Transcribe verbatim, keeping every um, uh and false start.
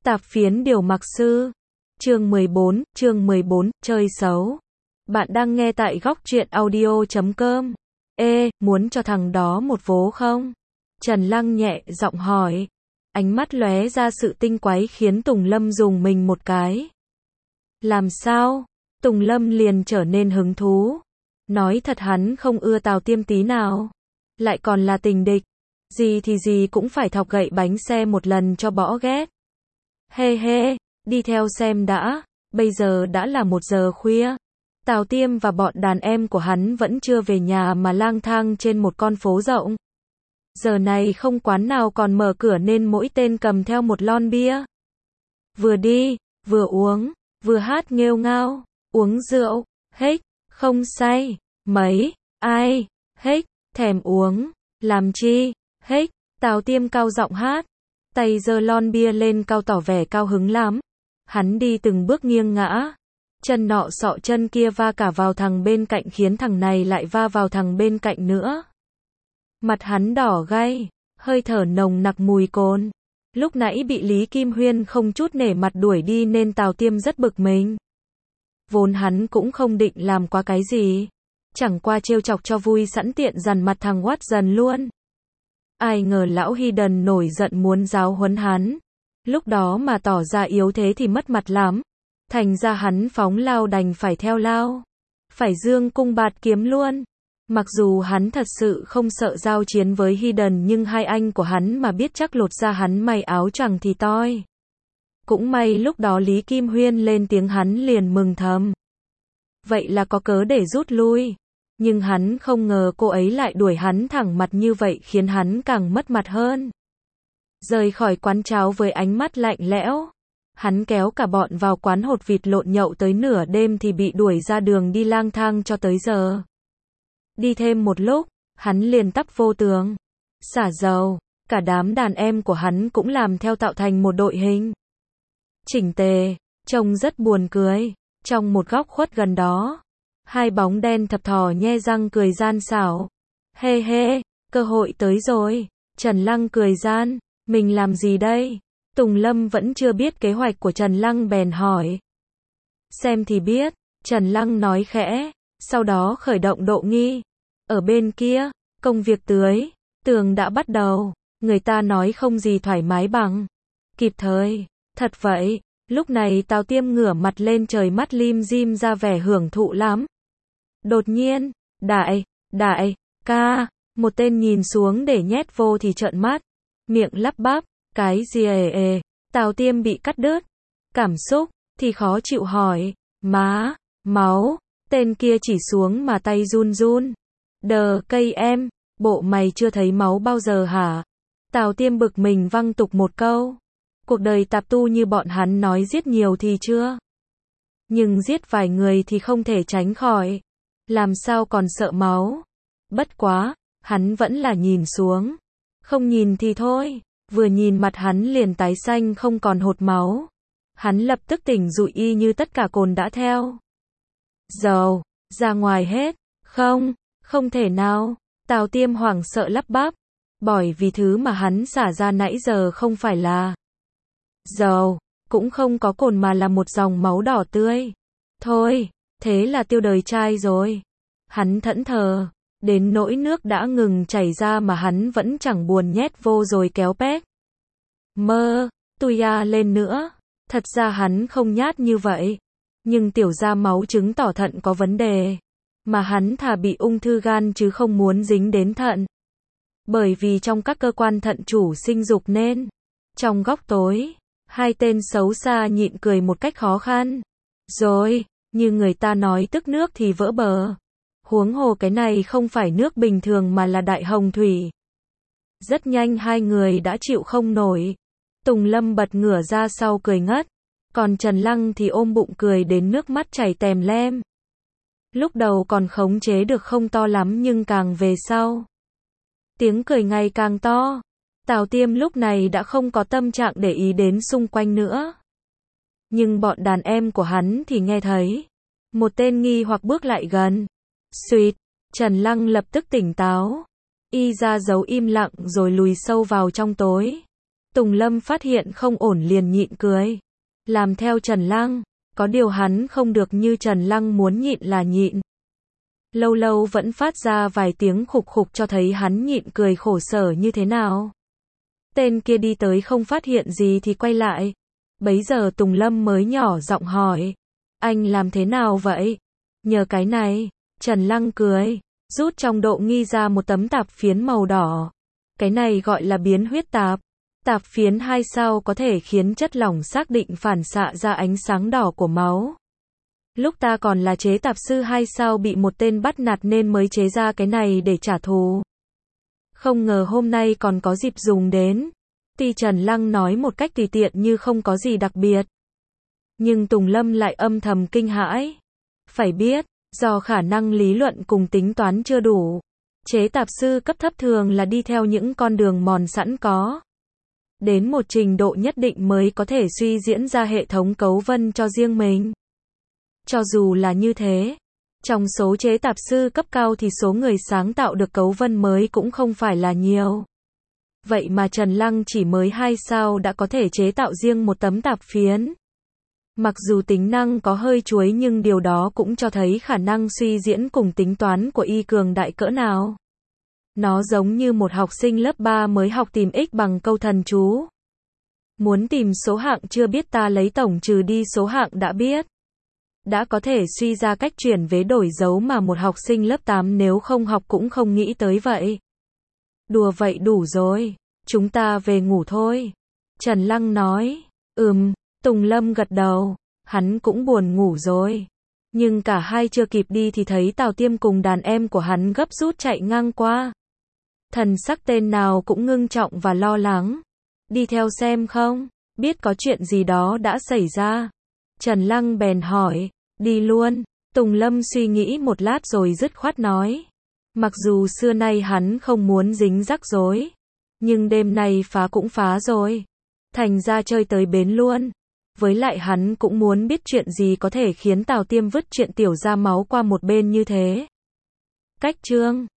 Tạp phiến điều mặc sư. Chương mười bốn, chương mười bốn, chơi xấu. Bạn đang nghe tại góc truyện audio chấm com. Ê, muốn cho thằng đó một vố không? Trần Lăng nhẹ giọng hỏi. Ánh mắt lóe ra sự tinh quái khiến Tùng Lâm rùng mình một cái. Làm sao? Tùng Lâm liền trở nên hứng thú. Nói thật hắn không ưa Tào Tiêm tí nào. Lại còn là tình địch. Gì thì gì cũng phải thọc gậy bánh xe một lần cho bỏ ghét. Hê hê, đi theo xem đã, bây giờ đã là một giờ khuya. Tào Tiêm và bọn đàn em của hắn vẫn chưa về nhà mà lang thang trên một con phố rộng. Giờ này không quán nào còn mở cửa nên mỗi tên cầm theo một lon bia. Vừa đi, vừa uống, vừa hát nghêu ngao, uống rượu, hếch, không say, mấy, ai, hếch, thèm uống, làm chi, hếch, Tào Tiêm cao giọng hát. Tay giơ lon bia lên cao tỏ vẻ cao hứng lắm. Hắn đi từng bước nghiêng ngã. Chân nọ sọ chân kia va cả vào thằng bên cạnh khiến thằng này lại va vào thằng bên cạnh nữa. Mặt hắn đỏ gay, hơi thở nồng nặc mùi cồn. Lúc nãy bị Lý Kim Huyên không chút nể mặt đuổi đi nên Tào Tiêm rất bực mình. Vốn hắn cũng không định làm quá cái gì. Chẳng qua trêu chọc cho vui sẵn tiện dằn mặt thằng Watt dần luôn. Ai ngờ lão Hidden nổi giận muốn giáo huấn hắn. Lúc đó mà tỏ ra yếu thế thì mất mặt lắm. Thành ra hắn phóng lao đành phải theo lao. Phải dương cung bạt kiếm luôn. Mặc dù hắn thật sự không sợ giao chiến với Hidden nhưng hai anh của hắn mà biết chắc lột ra hắn may áo choàng thì toi. Cũng may lúc đó Lý Kim Huyên lên tiếng hắn liền mừng thầm. Vậy là có cớ để rút lui. Nhưng hắn không ngờ cô ấy lại đuổi hắn thẳng mặt như vậy khiến hắn càng mất mặt hơn. Rời khỏi quán cháo với ánh mắt lạnh lẽo. Hắn kéo cả bọn vào quán hột vịt lộn nhậu tới nửa đêm thì bị đuổi ra đường đi lang thang cho tới giờ. Đi thêm một lúc, hắn liền tấp vô tường. Xả dầu, cả đám đàn em của hắn cũng làm theo tạo thành một đội hình. Chỉnh tề, trông rất buồn cười. Trong một góc khuất gần đó. Hai bóng đen thập thò nhe răng cười gian xảo. Hê hê, cơ hội tới rồi. Trần Lăng cười gian. Mình làm gì đây? Tùng Lâm vẫn chưa biết kế hoạch của Trần Lăng bèn hỏi. Xem thì biết. Trần Lăng nói khẽ. Sau đó khởi động độ nghi. Ở bên kia, công việc tưới tường đã bắt đầu. Người ta nói không gì thoải mái bằng. Kịp thời. Thật vậy. Lúc này Tào Tiêm ngửa mặt lên trời mắt lim dim ra vẻ hưởng thụ lắm. Đột nhiên, đại, đại, ca, một tên nhìn xuống để nhét vô thì trợn mắt, miệng lắp bắp, cái gì ề ề, Tào Tiêm bị cắt đứt, cảm xúc, thì khó chịu hỏi, má, máu, tên kia chỉ xuống mà tay run run, đờ cây em, bộ mày chưa thấy máu bao giờ hả? Tào Tiêm bực mình văng tục một câu, cuộc đời tạp tu như bọn hắn nói giết nhiều thì chưa, nhưng giết vài người thì không thể tránh khỏi. Làm sao còn sợ máu? Bất quá, hắn vẫn là nhìn xuống. Không nhìn thì thôi, vừa nhìn mặt hắn liền tái xanh không còn hột máu. Hắn lập tức tỉnh dụi y như tất cả cồn đã theo. Dầu, ra ngoài hết. Không, không thể nào. Tào Tiêm hoảng sợ lắp bắp. Bởi vì thứ mà hắn xả ra nãy giờ không phải là dầu, cũng không có cồn mà là một dòng máu đỏ tươi. Thôi. Thế là tiêu đời trai rồi. Hắn thẫn thờ, đến nỗi nước đã ngừng chảy ra mà hắn vẫn chẳng buồn nhét vô rồi kéo pét. Mơ, tui à lên nữa. Thật ra hắn không nhát như vậy. Nhưng tiểu ra máu chứng tỏ thận có vấn đề. Mà hắn thà bị ung thư gan chứ không muốn dính đến thận. Bởi vì trong các cơ quan thận chủ sinh dục nên. Trong góc tối, hai tên xấu xa nhịn cười một cách khó khăn. Rồi. Như người ta nói tức nước thì vỡ bờ. Huống hồ cái này không phải nước bình thường mà là đại hồng thủy. Rất nhanh hai người đã chịu không nổi. Tùng Lâm bật ngửa ra sau cười ngất. Còn Trần Lăng thì ôm bụng cười đến nước mắt chảy tèm lem. Lúc đầu còn khống chế được không to lắm nhưng càng về sau. Tiếng cười ngày càng to. Tào Tiêm lúc này đã không có tâm trạng để ý đến xung quanh nữa. Nhưng bọn đàn em của hắn thì nghe thấy. Một tên nghi hoặc bước lại gần. Xuyệt, Trần Lăng lập tức tỉnh táo. Y ra dấu im lặng rồi lùi sâu vào trong tối. Tùng Lâm phát hiện không ổn liền nhịn cười. Làm theo Trần Lăng. Có điều hắn không được như Trần Lăng muốn nhịn là nhịn. Lâu lâu vẫn phát ra vài tiếng khục khục cho thấy hắn nhịn cười khổ sở như thế nào. Tên kia đi tới không phát hiện gì thì quay lại. Bấy giờ Tùng Lâm mới nhỏ giọng hỏi. Anh làm thế nào vậy? Nhờ cái này. Trần Lăng cười. Rút trong độ nghi ra một tấm tạp phiến màu đỏ. Cái này gọi là biến huyết tạp. Tạp phiến hai sao có thể khiến chất lỏng xác định phản xạ ra ánh sáng đỏ của máu. Lúc ta còn là chế tạp sư hai sao bị một tên bắt nạt nên mới chế ra cái này để trả thù. Không ngờ hôm nay còn có dịp dùng đến. Tuy Trần Lăng nói một cách tùy tiện như không có gì đặc biệt. Nhưng Tùng Lâm lại âm thầm kinh hãi. Phải biết, do khả năng lý luận cùng tính toán chưa đủ. Chế tạp sư cấp thấp thường là đi theo những con đường mòn sẵn có. Đến một trình độ nhất định mới có thể suy diễn ra hệ thống cấu vân cho riêng mình. Cho dù là như thế, trong số chế tạp sư cấp cao thì số người sáng tạo được cấu vân mới cũng không phải là nhiều. Vậy mà Trần Lăng chỉ mới hai sao đã có thể chế tạo riêng một tấm tạp phiến. Mặc dù tính năng có hơi chuối nhưng điều đó cũng cho thấy khả năng suy diễn cùng tính toán của y cường đại cỡ nào. Nó giống như một học sinh lớp ba mới học tìm x bằng câu thần chú. Muốn tìm số hạng chưa biết ta lấy tổng trừ đi số hạng đã biết. Đã có thể suy ra cách chuyển vế đổi dấu mà một học sinh lớp tám nếu không học cũng không nghĩ tới vậy. Đùa vậy đủ rồi, chúng ta về ngủ thôi. Trần Lăng nói, ừm, Tùng Lâm gật đầu, hắn cũng buồn ngủ rồi. Nhưng cả hai chưa kịp đi thì thấy Tào Tiêm cùng đàn em của hắn gấp rút chạy ngang qua. Thần sắc tên nào cũng ngưng trọng và lo lắng. Đi theo xem không? Biết có chuyện gì đó đã xảy ra. Trần Lăng bèn hỏi, đi luôn. Tùng Lâm suy nghĩ một lát rồi dứt khoát nói. Mặc dù xưa nay hắn không muốn dính rắc rối. Nhưng đêm nay phá cũng phá rồi. Thành ra chơi tới bến luôn. Với lại hắn cũng muốn biết chuyện gì có thể khiến Tào Tiêm vứt chuyện tiểu ra máu qua một bên như thế. Cách chương